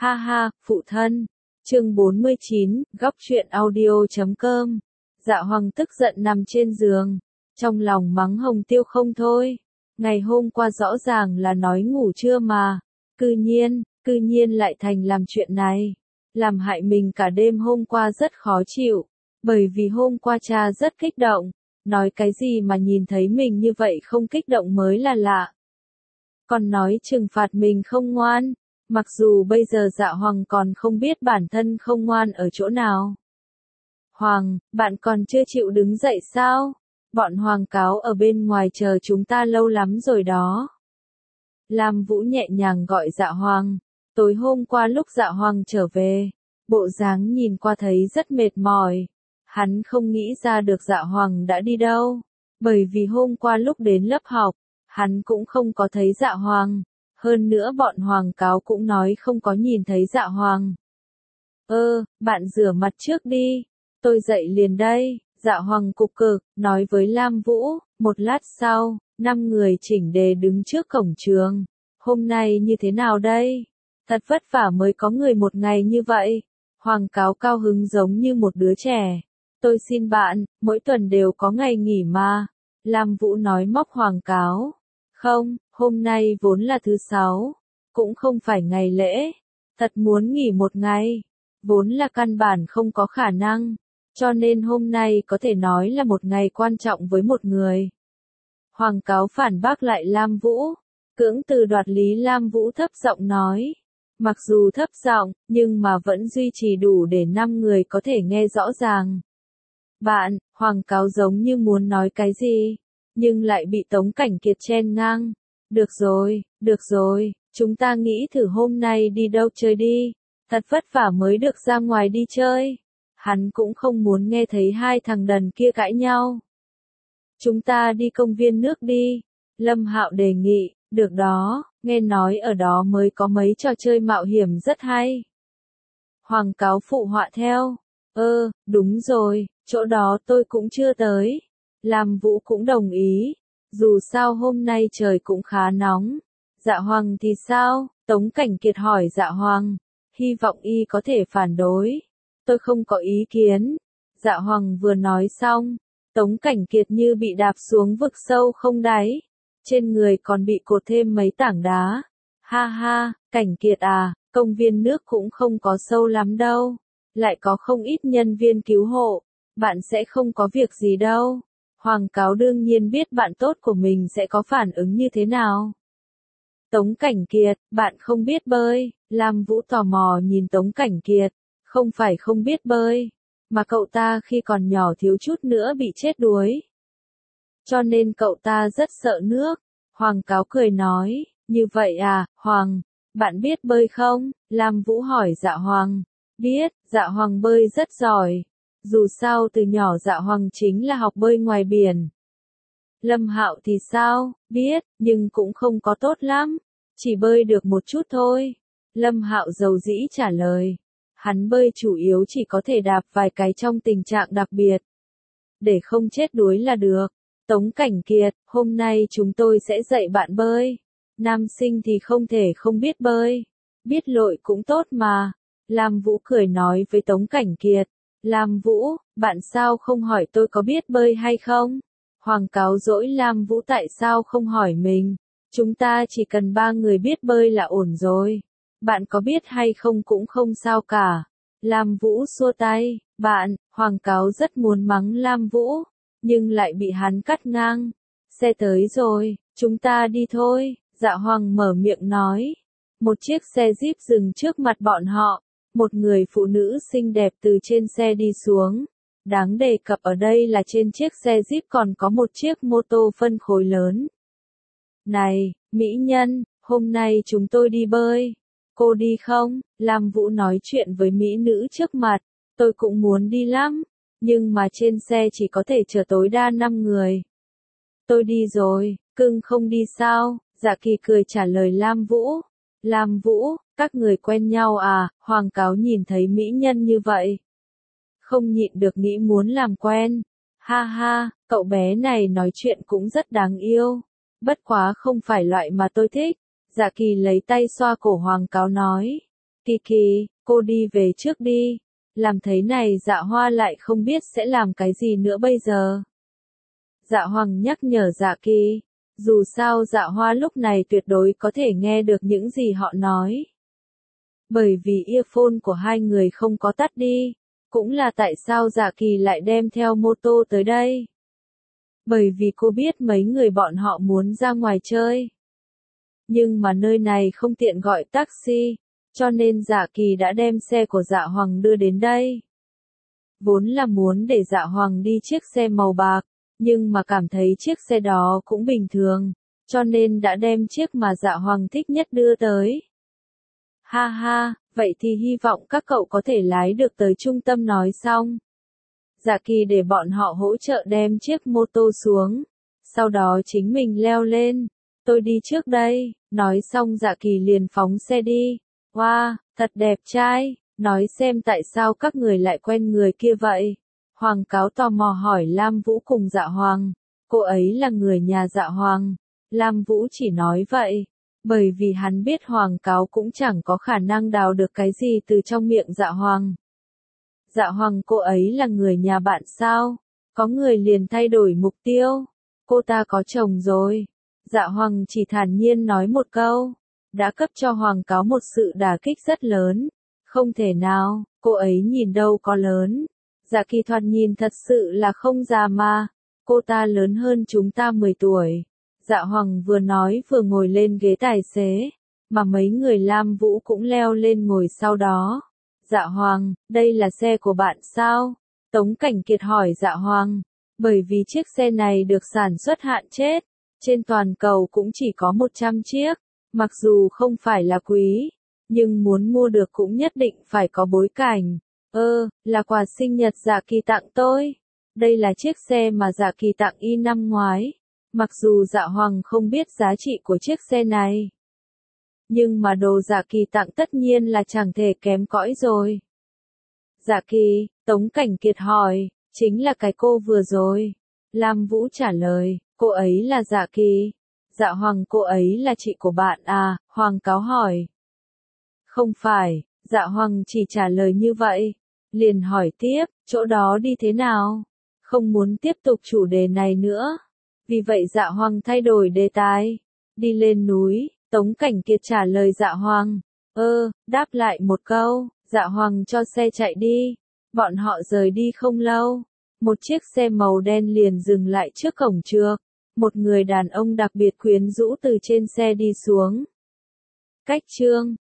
Ha ha, phụ thân. Chương 49, góc truyện audio.com. Dạ Hoàng tức giận nằm trên giường, trong lòng mắng Hồng Tiêu không thôi. Ngày hôm qua rõ ràng là nói ngủ trưa mà, cư nhiên lại thành làm chuyện này, làm hại mình cả đêm hôm qua rất khó chịu, bởi vì hôm qua cha rất kích động, nói cái gì mà nhìn thấy mình như vậy không kích động mới là lạ. Còn nói trừng phạt mình không ngoan, mặc dù bây giờ Dạ Hoàng còn không biết bản thân không ngoan ở chỗ nào. Hoàng, bạn còn chưa chịu đứng dậy sao? Bọn Hoàng cáo ở bên ngoài chờ chúng ta lâu lắm rồi đó. Lam Vũ nhẹ nhàng gọi Dạ Hoàng. Tối hôm qua lúc Dạ Hoàng trở về, bộ dáng nhìn qua thấy rất mệt mỏi. Hắn không nghĩ ra được Dạ Hoàng đã đi đâu, bởi vì hôm qua lúc đến lớp học, hắn cũng không có thấy Dạ Hoàng. Hơn nữa bọn Hoàng cáo cũng nói không có nhìn thấy Dạ Hoàng. Bạn rửa mặt trước đi, tôi dậy liền đây. Dạ Hoàng cục cực, nói với Lam Vũ. Một lát sau, 5 người chỉnh đề đứng trước cổng trường. Hôm nay như thế nào đây? Thật vất vả mới có người một ngày như vậy. Hoàng cáo cao hứng giống như một đứa trẻ. Tôi xin bạn, mỗi tuần đều có ngày nghỉ mà. Lam Vũ nói móc Hoàng cáo. Không, hôm nay vốn là thứ 6, cũng không phải ngày lễ. Thật muốn nghỉ một ngày, vốn là căn bản không có khả năng. Cho nên hôm nay có thể nói là một ngày quan trọng với một người. Hoàng cáo phản bác lại Lam Vũ. Cưỡng từ đoạt lý Lam Vũ thấp giọng nói. Mặc dù thấp giọng, nhưng mà vẫn duy trì đủ để 5 người có thể nghe rõ ràng. Bạn, Hoàng cáo giống như muốn nói cái gì, nhưng lại bị Tống Cảnh Kiệt chen ngang. Được rồi, chúng ta nghĩ thử hôm nay đi đâu chơi đi. Thật vất vả mới được ra ngoài đi chơi. Hắn cũng không muốn nghe thấy hai thằng đần kia cãi nhau. Chúng ta đi công viên nước đi. Lâm Hạo đề nghị, được đó, nghe nói ở đó mới có mấy trò chơi mạo hiểm rất hay. Hoàng cáo phụ họa theo. Đúng rồi, chỗ đó tôi cũng chưa tới. Lam Vũ cũng đồng ý. Dù sao hôm nay trời cũng khá nóng. Dạ Hoàng thì sao? Tống Cảnh Kiệt hỏi Dạ Hoàng. Hy vọng y có thể phản đối. Tôi không có ý kiến. Dạ Hoàng vừa nói xong, Tống Cảnh Kiệt như bị đạp xuống vực sâu không đáy. Trên người còn bị cột thêm mấy tảng đá. Ha ha, Cảnh Kiệt à, công viên nước cũng không có sâu lắm đâu. Lại có không ít nhân viên cứu hộ. Bạn sẽ không có việc gì đâu. Hoàng cáo đương nhiên biết bạn tốt của mình sẽ có phản ứng như thế nào. Tống Cảnh Kiệt, bạn không biết bơi. Lam Vũ tò mò nhìn Tống Cảnh Kiệt. Không phải không biết bơi, mà cậu ta khi còn nhỏ thiếu chút nữa bị chết đuối. Cho nên cậu ta rất sợ nước. Hoàng cáo cười nói, như vậy à, Hoàng, bạn biết bơi không? Lam Vũ hỏi Dạ Hoàng. Biết, Dạ Hoàng bơi rất giỏi. Dù sao từ nhỏ Dạ Hoàng chính là học bơi ngoài biển. Lâm Hạo thì sao? Biết, nhưng cũng không có tốt lắm. Chỉ bơi được một chút thôi. Lâm Hạo dầu dĩ trả lời. Hắn bơi chủ yếu chỉ có thể đạp vài cái trong tình trạng đặc biệt. Để không chết đuối là được. Tống Cảnh Kiệt, hôm nay chúng tôi sẽ dạy bạn bơi. Nam sinh thì không thể không biết bơi. Biết lội cũng tốt mà. Lam Vũ cười nói với Tống Cảnh Kiệt. Lam Vũ, bạn sao không hỏi tôi có biết bơi hay không? Hoàng cáo dỗi Lam Vũ tại sao không hỏi mình. Chúng ta chỉ cần 3 người biết bơi là ổn rồi. Bạn có biết hay không cũng không sao cả. Lam Vũ xua tay. Bạn, Hoàng cáo rất muốn mắng Lam Vũ, nhưng lại bị hắn cắt ngang. Xe tới rồi, chúng ta đi thôi. Dạ Hoàng mở miệng nói. Một chiếc xe Jeep dừng trước mặt bọn họ. Một người phụ nữ xinh đẹp từ trên xe đi xuống. Đáng đề cập ở đây là trên chiếc xe Jeep còn có một chiếc mô tô phân khối lớn. Này, mỹ nhân, hôm nay chúng tôi đi bơi. Cô đi không? Lam Vũ nói chuyện với mỹ nữ trước mặt. Tôi cũng muốn đi lắm. Nhưng mà trên xe chỉ có thể chở tối đa 5 người. Tôi đi rồi, cưng không đi sao? Dạ Kỳ cười trả lời Lam Vũ. Lam Vũ, các người quen nhau à? Hoàng cáo nhìn thấy mỹ nhân như vậy. Không nhịn được nghĩ muốn làm quen. Ha ha, cậu bé này nói chuyện cũng rất đáng yêu. Bất quá không phải loại mà tôi thích. Dạ Kỳ lấy tay xoa cổ Hoàng cáo nói. Kỳ kỳ, cô đi về trước đi. Làm thế này Dạ Hoa lại không biết sẽ làm cái gì nữa bây giờ. Dạ Hoàng nhắc nhở Dạ Kỳ. Dù sao Dạ Hoa lúc này tuyệt đối có thể nghe được những gì họ nói. Bởi vì earphone của hai người không có tắt đi. Cũng là tại sao Dạ Kỳ lại đem theo mô tô tới đây. Bởi vì cô biết mấy người bọn họ muốn ra ngoài chơi. Nhưng mà nơi này không tiện gọi taxi, cho nên Dạ Kỳ đã đem xe của Dạ Hoàng đưa đến đây. Vốn là muốn để Dạ Hoàng đi chiếc xe màu bạc, nhưng mà cảm thấy chiếc xe đó cũng bình thường, cho nên đã đem chiếc mà Dạ Hoàng thích nhất đưa tới. Ha ha, vậy thì hy vọng các cậu có thể lái được tới trung tâm nói xong. Dạ Kỳ để bọn họ hỗ trợ đem chiếc mô tô xuống, sau đó chính mình leo lên. Tôi đi trước đây, nói xong Dạ Kỳ liền phóng xe đi. Wow, thật đẹp trai, nói xem tại sao các người lại quen người kia vậy. Hoàng Cáo tò mò hỏi Lam Vũ cùng Dạ Hoàng, cô ấy là người nhà Dạ Hoàng. Lam Vũ chỉ nói vậy, bởi vì hắn biết Hoàng Cáo cũng chẳng có khả năng đào được cái gì từ trong miệng Dạ Hoàng. Dạ Hoàng, cô ấy là người nhà bạn sao? Có người liền thay đổi mục tiêu. Cô ta có chồng rồi. Dạ Hoàng chỉ thản nhiên nói một câu, đã cấp cho Hoàng Cáo một sự đả kích rất lớn. Không thể nào, cô ấy nhìn đâu có lớn. Dạ Kỳ thoạt nhìn thật sự là không già mà. Cô ta lớn hơn chúng ta 10 tuổi. Dạ Hoàng vừa nói vừa ngồi lên ghế tài xế, mà mấy người Lam Vũ cũng leo lên ngồi sau đó. Dạ Hoàng, đây là xe của bạn sao? Tống Cảnh Kiệt hỏi Dạ Hoàng, bởi vì chiếc xe này được sản xuất hạn chết, trên toàn cầu cũng chỉ có 100 chiếc, mặc dù không phải là quý, nhưng muốn mua được cũng nhất định phải có bối cảnh. Là quà sinh nhật Dạ Kỳ tặng tôi. Đây là chiếc xe mà Dạ Kỳ tặng y năm ngoái. Mặc dù Dạ Hoàng không biết giá trị của chiếc xe này, nhưng mà đồ Dạ Kỳ tặng tất nhiên là chẳng thể kém cỏi rồi. Dạ Kỳ, Tống Cảnh Kiệt hỏi, chính là cái cô vừa rồi. Lam Vũ trả lời, cô ấy là Dạ Kỳ. Dạ Hoàng, cô ấy là chị của bạn à? Hoàng Cáo hỏi. Không phải, Dạ Hoàng chỉ trả lời như vậy. Liền hỏi tiếp, chỗ đó đi thế nào? Không muốn tiếp tục chủ đề này nữa. Vì vậy Dạ Hoàng thay đổi đề tài. Đi lên núi. Tống Cảnh Kiệt trả lời Dạ Hoàng. Đáp lại một câu, Dạ Hoàng cho xe chạy đi. Bọn họ rời đi không lâu. Một chiếc xe màu đen liền dừng lại trước cổng trược. Một người đàn ông đặc biệt quyến rũ từ trên xe đi xuống. Cách chương